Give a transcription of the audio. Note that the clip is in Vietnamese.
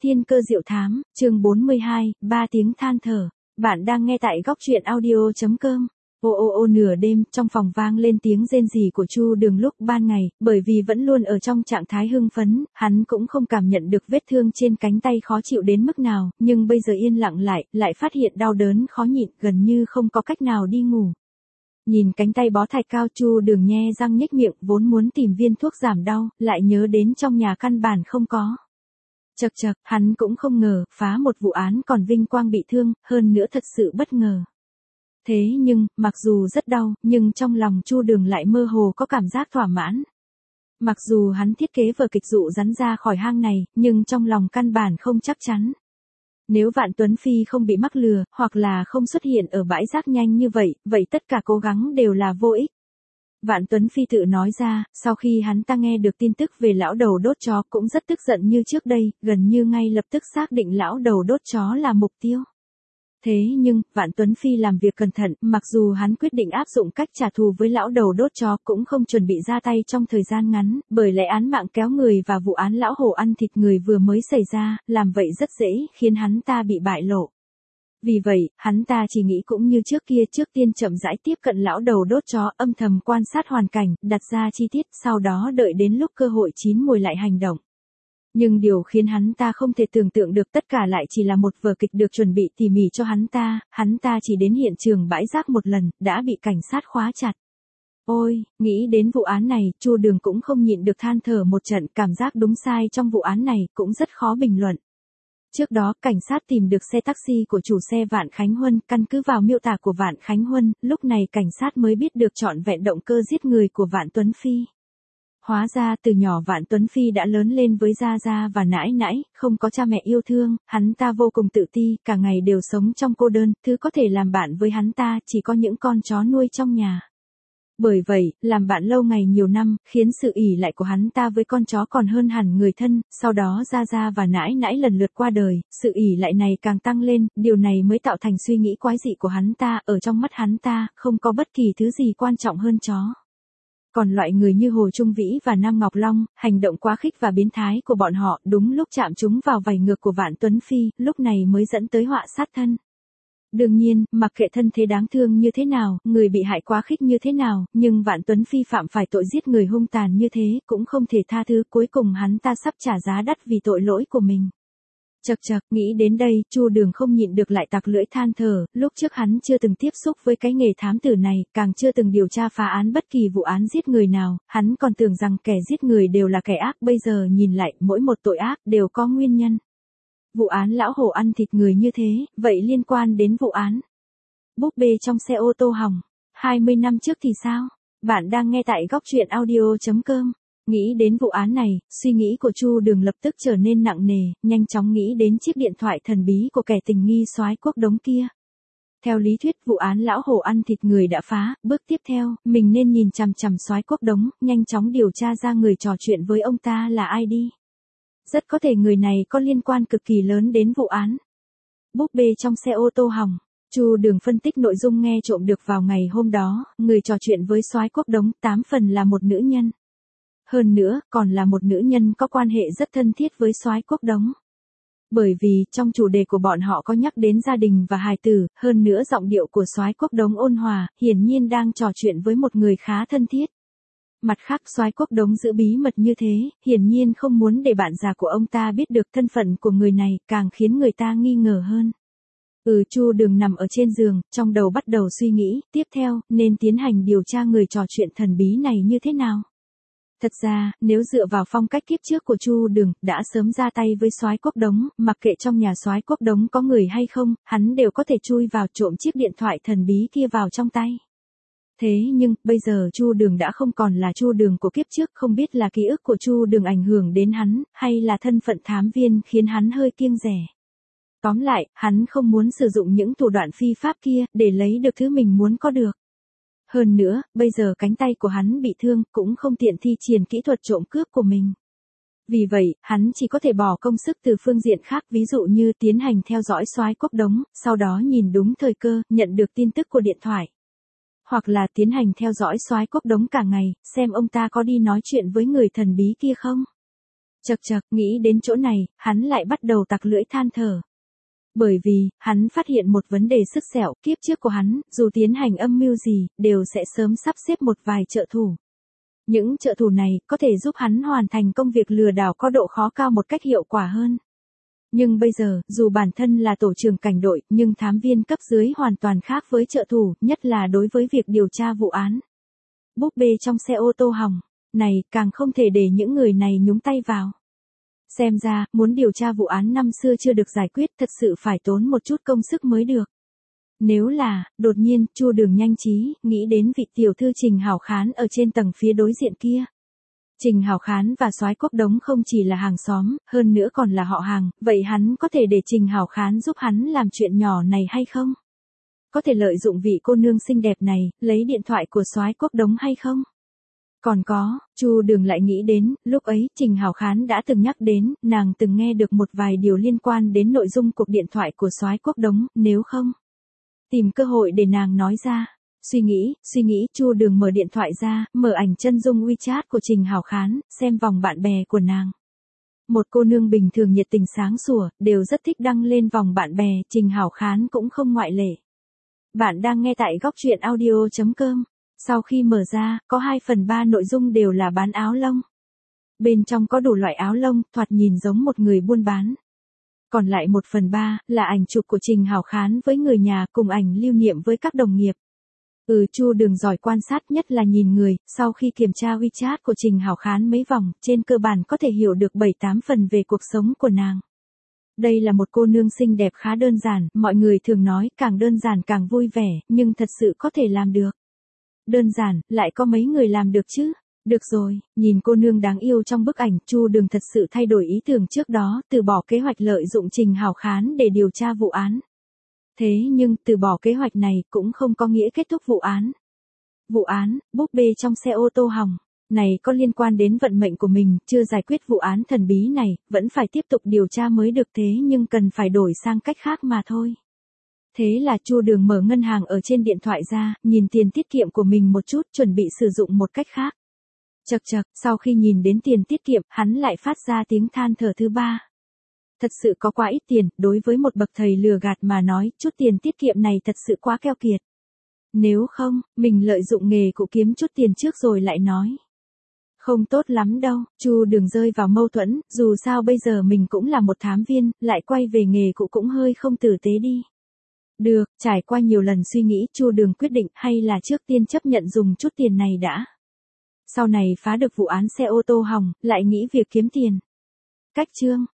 Thiên cơ diệu thám, chương 42, 3 tiếng than thở. Bạn đang nghe tại góc truyện audio.com. Ô nửa đêm, trong phòng vang lên tiếng rên rỉ của Chu Đường lúc ban ngày, bởi vì vẫn luôn ở trong trạng thái hưng phấn, hắn cũng không cảm nhận được vết thương trên cánh tay khó chịu đến mức nào, nhưng bây giờ yên lặng lại phát hiện đau đớn khó nhịn, gần như không có cách nào đi ngủ. Nhìn cánh tay bó thạch cao, Chu Đường nhe răng nhếch miệng, vốn muốn tìm viên thuốc giảm đau, lại nhớ đến trong nhà căn bản không có. Chậc, hắn cũng không ngờ, phá một vụ án còn vinh quang bị thương, hơn nữa thật sự bất ngờ. Thế nhưng, mặc dù rất đau, nhưng trong lòng Chu Đường lại mơ hồ có cảm giác thỏa mãn. Mặc dù hắn thiết kế vở kịch dụ rắn ra khỏi hang này, nhưng trong lòng căn bản không chắc chắn. Nếu Vạn Tuấn Phi không bị mắc lừa, hoặc là không xuất hiện ở bãi rác nhanh như vậy tất cả cố gắng đều là vô ích. Vạn Tuấn Phi tự nói ra, sau khi hắn ta nghe được tin tức về lão đầu đốt chó cũng rất tức giận như trước đây, gần như ngay lập tức xác định lão đầu đốt chó là mục tiêu. Thế nhưng, Vạn Tuấn Phi làm việc cẩn thận, mặc dù hắn quyết định áp dụng cách trả thù với lão đầu đốt chó cũng không chuẩn bị ra tay trong thời gian ngắn, bởi lẽ án mạng kéo người và vụ án lão hổ ăn thịt người vừa mới xảy ra, làm vậy rất dễ khiến hắn ta bị bại lộ. Vì vậy, hắn ta chỉ nghĩ cũng như trước kia, trước tiên chậm rãi tiếp cận lão đầu đốt chó, âm thầm quan sát hoàn cảnh, đặt ra chi tiết, sau đó đợi đến lúc cơ hội chín mùi lại hành động. Nhưng điều khiến hắn ta không thể tưởng tượng được tất cả lại chỉ là một vở kịch được chuẩn bị tỉ mỉ cho hắn ta chỉ đến hiện trường bãi rác một lần, đã bị cảnh sát khóa chặt. Ôi, nghĩ đến vụ án này, Chu Đường cũng không nhịn được than thở một trận, cảm giác đúng sai trong vụ án này cũng rất khó bình luận. Trước đó, cảnh sát tìm được xe taxi của chủ xe Vạn Khánh Huân, căn cứ vào miêu tả của Vạn Khánh Huân, lúc này cảnh sát mới biết được trọn vẹn động cơ giết người của Vạn Tuấn Phi. Hóa ra từ nhỏ Vạn Tuấn Phi đã lớn lên với gia gia và nãi nãi, không có cha mẹ yêu thương, hắn ta vô cùng tự ti, cả ngày đều sống trong cô đơn, thứ có thể làm bạn với hắn ta chỉ có những con chó nuôi trong nhà. Bởi vậy, làm bạn lâu ngày nhiều năm, khiến sự ỷ lại của hắn ta với con chó còn hơn hẳn người thân, sau đó gia gia và nãi nãi lần lượt qua đời, sự ỷ lại này càng tăng lên, điều này mới tạo thành suy nghĩ quái dị của hắn ta, ở trong mắt hắn ta, không có bất kỳ thứ gì quan trọng hơn chó. Còn loại người như Hồ Trung Vĩ và Nam Ngọc Long, hành động quá khích và biến thái của bọn họ đúng lúc chạm trúng vào vảy ngược của Vạn Tuấn Phi, lúc này mới dẫn tới họa sát thân. Đương nhiên, mặc kệ thân thế đáng thương như thế nào, người bị hại quá khích như thế nào, nhưng Vạn Tuấn Phi phạm phải tội giết người hung tàn như thế, cũng không thể tha thứ, cuối cùng hắn ta sắp trả giá đắt vì tội lỗi của mình. Chậc, nghĩ đến đây, Chu Đường không nhịn được lại tặc lưỡi than thở, lúc trước hắn chưa từng tiếp xúc với cái nghề thám tử này, càng chưa từng điều tra phá án bất kỳ vụ án giết người nào, hắn còn tưởng rằng kẻ giết người đều là kẻ ác, bây giờ nhìn lại, mỗi một tội ác đều có nguyên nhân. Vụ án lão hổ ăn thịt người như thế, vậy liên quan đến vụ án búp bê trong xe ô tô hỏng 20 năm trước thì sao? Bạn đang nghe tại góc truyện audio.com. Nghĩ đến vụ án này, suy nghĩ của Chu Đường lập tức trở nên nặng nề, nhanh chóng nghĩ đến chiếc điện thoại thần bí của kẻ tình nghi soái Quốc Đống kia. Theo lý thuyết vụ án lão hổ ăn thịt người đã phá, bước tiếp theo, mình nên nhìn chằm chằm soái Quốc Đống, nhanh chóng điều tra ra người trò chuyện với ông ta là ai đi. Rất có thể người này có liên quan cực kỳ lớn đến vụ án búp bê trong xe ô tô hỏng. Chu Đường phân tích nội dung nghe trộm được vào ngày hôm đó, người trò chuyện với soái Quốc Đống 8 phần là một nữ nhân. Hơn nữa, còn là một nữ nhân có quan hệ rất thân thiết với soái Quốc Đống. Bởi vì, trong chủ đề của bọn họ có nhắc đến gia đình và hài tử, hơn nữa giọng điệu của soái Quốc Đống ôn hòa, hiển nhiên đang trò chuyện với một người khá thân thiết. Mặt khác, soái Quốc Đống giữ bí mật như thế, hiển nhiên không muốn để bạn già của ông ta biết được thân phận của người này, càng khiến người ta nghi ngờ hơn. Chu Đường nằm ở trên giường, trong đầu bắt đầu suy nghĩ, tiếp theo, nên tiến hành điều tra người trò chuyện thần bí này như thế nào. Thật ra, nếu dựa vào phong cách kiếp trước của Chu Đường, đã sớm ra tay với soái Quốc Đống, mặc kệ trong nhà soái Quốc Đống có người hay không, hắn đều có thể chui vào trộm chiếc điện thoại thần bí kia vào trong tay. Thế nhưng, bây giờ Chu Đường đã không còn là Chu Đường của kiếp trước, không biết là ký ức của Chu Đường ảnh hưởng đến hắn, hay là thân phận thám viên khiến hắn hơi kiêng dè. Tóm lại, hắn không muốn sử dụng những thủ đoạn phi pháp kia, để lấy được thứ mình muốn có được. Hơn nữa, bây giờ cánh tay của hắn bị thương, cũng không tiện thi triển kỹ thuật trộm cướp của mình. Vì vậy, hắn chỉ có thể bỏ công sức từ phương diện khác, ví dụ như tiến hành theo dõi soái Quốc Đống, sau đó nhìn đúng thời cơ, nhận được tin tức của điện thoại. Hoặc là tiến hành theo dõi soái Quốc Đống cả ngày, xem ông ta có đi nói chuyện với người thần bí kia không. Chậc chậc, nghĩ đến chỗ này, hắn lại bắt đầu tặc lưỡi than thở. Bởi vì, hắn phát hiện một vấn đề sứt sẹo, kiếp trước của hắn, dù tiến hành âm mưu gì, đều sẽ sớm sắp xếp một vài trợ thủ. Những trợ thủ này, có thể giúp hắn hoàn thành công việc lừa đảo có độ khó cao một cách hiệu quả hơn. Nhưng bây giờ, dù bản thân là tổ trưởng cảnh đội, nhưng thám viên cấp dưới hoàn toàn khác với trợ thủ, nhất là đối với việc điều tra vụ án. Búp bê trong xe ô tô hỏng, này, càng không thể để những người này nhúng tay vào. Xem ra, muốn điều tra vụ án năm xưa chưa được giải quyết thật sự phải tốn một chút công sức mới được. Nếu là, đột nhiên, Chu Đường nhanh trí, nghĩ đến vị tiểu thư Trình Hảo Khán ở trên tầng phía đối diện kia. Trình Hảo Khán và Soái Quốc Đống không chỉ là hàng xóm, hơn nữa còn là họ hàng, vậy hắn có thể để Trình Hảo Khán giúp hắn làm chuyện nhỏ này hay không? Có thể lợi dụng vị cô nương xinh đẹp này, lấy điện thoại của Soái Quốc Đống hay không? Còn có, Chu Đường lại nghĩ đến, lúc ấy Trình Hảo Khán đã từng nhắc đến, nàng từng nghe được một vài điều liên quan đến nội dung cuộc điện thoại của Soái Quốc Đống, nếu không tìm cơ hội để nàng nói ra. Suy nghĩ, Chu Đường mở điện thoại ra, mở ảnh chân dung WeChat của Trình Hảo Khán, xem vòng bạn bè của nàng. Một cô nương bình thường nhiệt tình sáng sủa, đều rất thích đăng lên vòng bạn bè, Trình Hảo Khán cũng không ngoại lệ. Bạn đang nghe tại góc truyện audio.com. Sau khi mở ra, có 2/3 nội dung đều là bán áo lông. Bên trong có đủ loại áo lông, thoạt nhìn giống một người buôn bán. Còn lại 1/3 là ảnh chụp của Trình Hảo Khán với người nhà cùng ảnh lưu niệm với các đồng nghiệp. Chu Đường giỏi quan sát nhất là nhìn người, sau khi kiểm tra WeChat của Trình Hảo Khán mấy vòng, trên cơ bản có thể hiểu được 7-8 phần về cuộc sống của nàng. Đây là một cô nương xinh đẹp khá đơn giản, mọi người thường nói càng đơn giản càng vui vẻ, nhưng thật sự có thể làm được. Đơn giản, lại có mấy người làm được chứ? Được rồi, nhìn cô nương đáng yêu trong bức ảnh, Chu Đường thật sự thay đổi ý tưởng trước đó, từ bỏ kế hoạch lợi dụng Trình Hảo Khán để điều tra vụ án. Thế nhưng, từ bỏ kế hoạch này cũng không có nghĩa kết thúc vụ án. Vụ án, búp bê trong xe ô tô hỏng, này có liên quan đến vận mệnh của mình, chưa giải quyết vụ án thần bí này, vẫn phải tiếp tục điều tra mới được thế nhưng cần phải đổi sang cách khác mà thôi. Thế là Chu Đường mở ngân hàng ở trên điện thoại ra, nhìn tiền tiết kiệm của mình một chút, chuẩn bị sử dụng một cách khác. Chậc chậc, sau khi nhìn đến tiền tiết kiệm, hắn lại phát ra tiếng than thở thứ ba. Thật sự có quá ít tiền, đối với một bậc thầy lừa gạt mà nói, chút tiền tiết kiệm này thật sự quá keo kiệt. Nếu không, mình lợi dụng nghề cụ kiếm chút tiền trước rồi lại nói. Không tốt lắm đâu, Chu Đường rơi vào mâu thuẫn, dù sao bây giờ mình cũng là một thám viên, lại quay về nghề cụ cũng hơi không tử tế đi. Được, trải qua nhiều lần suy nghĩ, Chu Đường quyết định hay là trước tiên chấp nhận dùng chút tiền này đã. Sau này phá được vụ án xe ô tô hỏng, lại nghĩ việc kiếm tiền. Cách chương